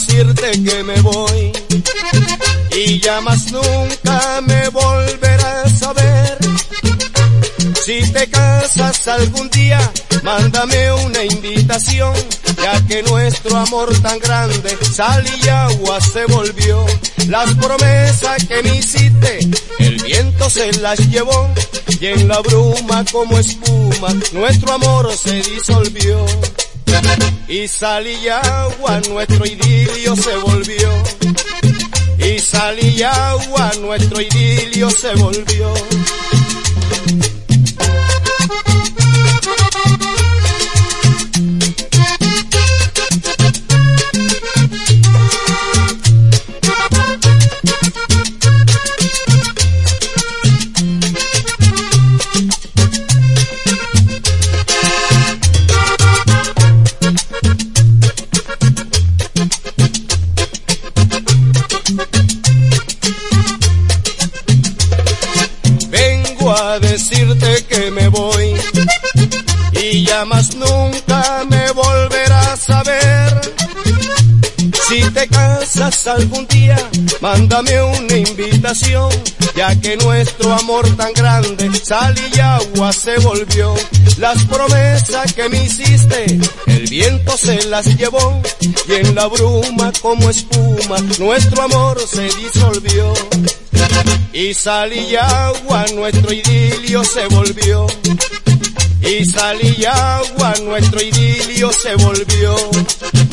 decirte que me voy y ya más nunca me volverás a ver. Si te casas algún día, mándame una invitación, ya que nuestro amor tan grande sal y agua se volvió. Las promesas que me hiciste, el viento se las llevó, y en la bruma como espuma nuestro amor se disolvió. Y sal y agua nuestro idilio se volvió, y sal y agua nuestro idilio se volvió. A decirte que me voy y ya más nunca me volverás a ver. Si te casas algún día, mándame una invitación, ya que nuestro amor tan grande sal y agua se volvió. Las promesas que me hiciste, el viento se las llevó, y en la bruma como espuma nuestro amor se disolvió. Y sal y agua nuestro idilio se volvió, y sal y agua nuestro idilio se volvió.